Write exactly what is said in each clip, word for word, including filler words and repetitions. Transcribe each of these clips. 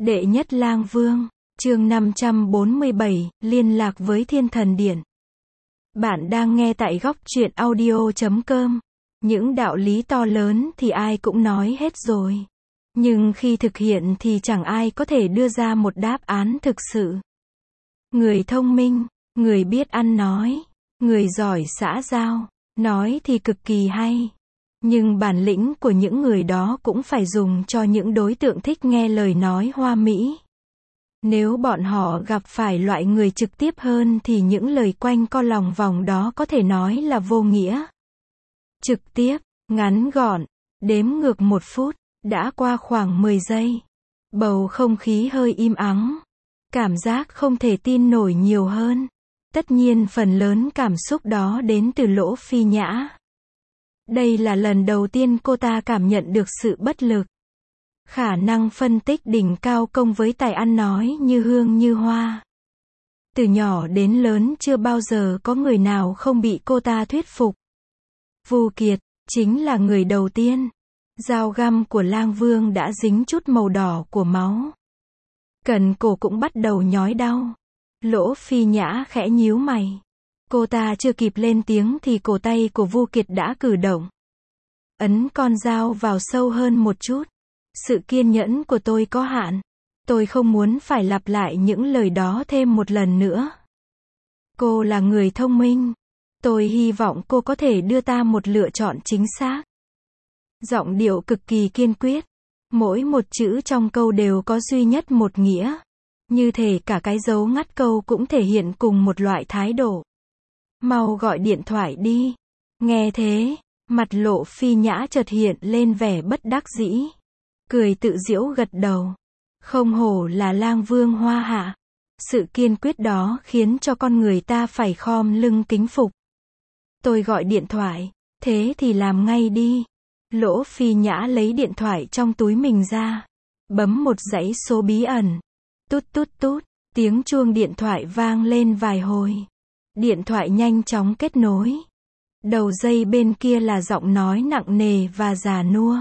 Đệ nhất lang vương, chương năm trăm bốn mươi bảy, liên lạc với thiên thần điện. Bạn đang nghe tại góc truyện audio chấm com. Những đạo lý to lớn thì ai cũng nói hết rồi. Nhưng khi thực hiện thì chẳng ai có thể đưa ra một đáp án thực sự. Người thông minh, người biết ăn nói, người giỏi xã giao, nói thì cực kỳ hay. Nhưng bản lĩnh của những người đó cũng phải dùng cho những đối tượng thích nghe lời nói hoa mỹ. Nếu bọn họ gặp phải loại người trực tiếp hơn thì những lời quanh co lòng vòng đó có thể nói là vô nghĩa. Trực tiếp, ngắn gọn, đếm ngược một phút, đã qua khoảng mười giây. Bầu không khí hơi im ắng. Cảm giác không thể tin nổi nhiều hơn. Tất nhiên phần lớn cảm xúc đó đến từ Lỗ Phi Nhã. Đây là lần đầu tiên cô ta cảm nhận được sự bất lực. Khả năng phân tích đỉnh cao công với tài ăn nói như hương như hoa. Từ nhỏ đến lớn chưa bao giờ có người nào không bị cô ta thuyết phục. Vu Kiệt, chính là người đầu tiên. Dao găm của lang vương đã dính chút màu đỏ của máu. Cần cổ cũng bắt đầu nhói đau. Lỗ Phi Nhã khẽ nhíu mày. Cô ta chưa kịp lên tiếng thì cổ tay của Vu Kiệt đã cử động. Ấn con dao vào sâu hơn một chút. Sự kiên nhẫn của tôi có hạn. Tôi không muốn phải lặp lại những lời đó thêm một lần nữa. Cô là người thông minh. Tôi hy vọng cô có thể đưa ta một lựa chọn chính xác. Giọng điệu cực kỳ kiên quyết. Mỗi một chữ trong câu đều có duy nhất một nghĩa. Như thể cả cái dấu ngắt câu cũng thể hiện cùng một loại thái độ. Mau gọi điện thoại đi. Nghe thế, mặt Lỗ Phi Nhã chợt hiện lên vẻ bất đắc dĩ. Cười tự giễu gật đầu. Không hổ là lang vương hoa hạ. Sự kiên quyết đó khiến cho con người ta phải khom lưng kính phục. Tôi gọi điện thoại. Thế thì làm ngay đi. Lỗ Phi Nhã lấy điện thoại trong túi mình ra. Bấm một dãy số bí ẩn. Tút tút tút. Tiếng chuông điện thoại vang lên vài hồi. Điện thoại nhanh chóng kết nối. Đầu dây bên kia là giọng nói nặng nề và già nua.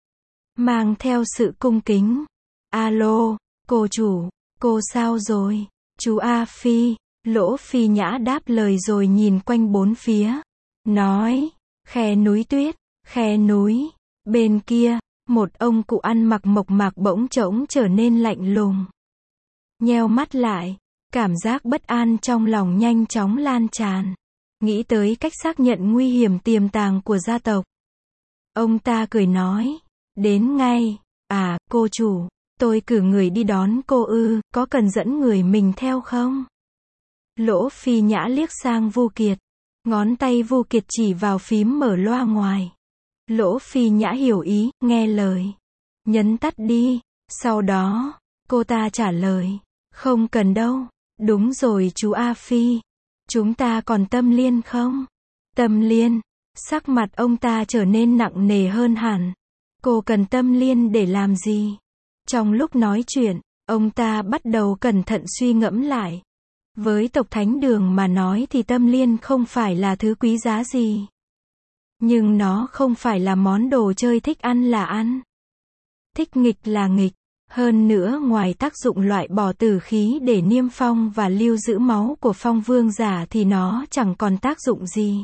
Mang theo sự cung kính. Alo, cô chủ, cô sao rồi? Chú A Phi. Lỗ Phi Nhã đáp lời rồi nhìn quanh bốn phía. Nói, khe núi tuyết, khe núi. Bên kia, một ông cụ ăn mặc mộc mạc bỗng trỗng trở nên lạnh lùng. Nheo mắt lại, cảm giác bất an trong lòng nhanh chóng lan tràn. Nghĩ tới cách xác nhận nguy hiểm tiềm tàng của gia tộc. Ông ta cười nói, đến ngay. À, cô chủ, tôi cử người đi đón cô ư, có cần dẫn người mình theo không? Lỗ Phi Nhã liếc sang Vu Kiệt. Ngón tay Vu Kiệt chỉ vào phím mở loa ngoài. Lỗ Phi Nhã hiểu ý, nghe lời. Nhấn tắt đi. Sau đó, cô ta trả lời. Không cần đâu. Đúng rồi chú A Phi. Chúng ta còn tâm liên không? Tâm liên. Sắc mặt ông ta trở nên nặng nề hơn hẳn. Cô cần tâm liên để làm gì? Trong lúc nói chuyện, ông ta bắt đầu cẩn thận suy ngẫm lại. Với tộc Thánh Đường mà nói thì tâm liên không phải là thứ quý giá gì. Nhưng nó không phải là món đồ chơi thích ăn là ăn. Thích nghịch là nghịch. Hơn nữa ngoài tác dụng loại bỏ tử khí để niêm phong và lưu giữ máu của phong vương giả thì nó chẳng còn tác dụng gì.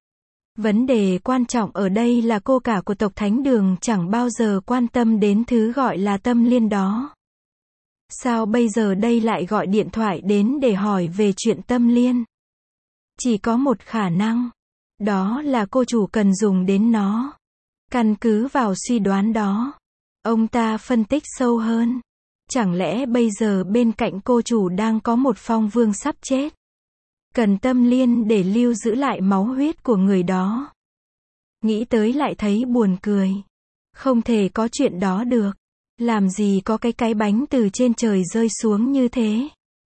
Vấn đề quan trọng ở đây là cô cả của tộc Thánh Đường chẳng bao giờ quan tâm đến thứ gọi là tâm liên đó. Sao bây giờ đây lại gọi điện thoại đến để hỏi về chuyện tâm liên? Chỉ có một khả năng. Đó là cô chủ cần dùng đến nó. Căn cứ vào suy đoán đó. Ông ta phân tích sâu hơn. Chẳng lẽ bây giờ bên cạnh cô chủ đang có một phong vương sắp chết? Cần tâm liên để lưu giữ lại máu huyết của người đó. Nghĩ tới lại thấy buồn cười. Không thể có chuyện đó được. Làm gì có cái cái bánh từ trên trời rơi xuống như thế?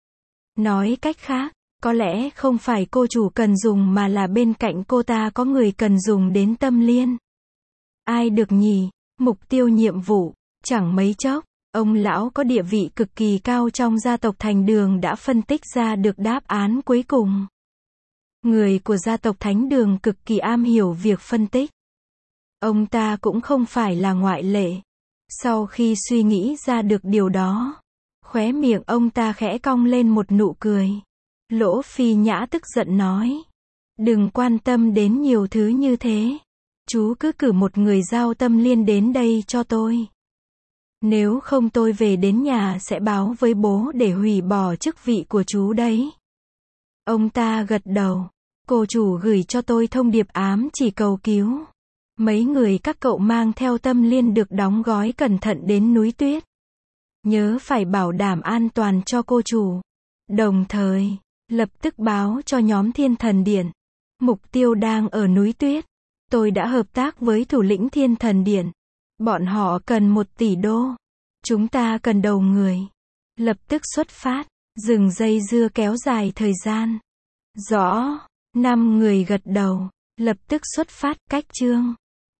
Nói cách khác, có lẽ không phải cô chủ cần dùng mà là bên cạnh cô ta có người cần dùng đến tâm liên. Ai được nhỉ? Mục tiêu nhiệm vụ. Chẳng mấy chốc, ông lão có địa vị cực kỳ cao trong gia tộc Thành Đường đã phân tích ra được đáp án cuối cùng. Người của gia tộc Thánh Đường cực kỳ am hiểu việc phân tích. Ông ta cũng không phải là ngoại lệ. Sau khi suy nghĩ ra được điều đó, Khóe miệng ông ta khẽ cong lên một nụ cười. Lỗ Phi Nhã tức giận nói. Đừng quan tâm đến nhiều thứ như thế. Chú cứ cử một người giao Tâm Liên đến đây cho tôi. Nếu không tôi về đến nhà sẽ báo với bố để hủy bỏ chức vị của chú đấy. Ông ta gật đầu. Cô chủ gửi cho tôi thông điệp ám chỉ cầu cứu. Mấy người các cậu mang theo Tâm Liên được đóng gói cẩn thận đến núi tuyết. Nhớ phải bảo đảm an toàn cho cô chủ. Đồng thời, lập tức báo cho nhóm Thiên Thần Điện. Mục tiêu đang ở núi tuyết. Tôi đã hợp tác với thủ lĩnh Thiên Thần Điện. Bọn họ cần một tỷ đô. Chúng ta cần đầu người. Lập tức xuất phát. Dừng dây dưa kéo dài thời gian. Rõ. Năm người gật đầu. Lập tức xuất phát. Cách chương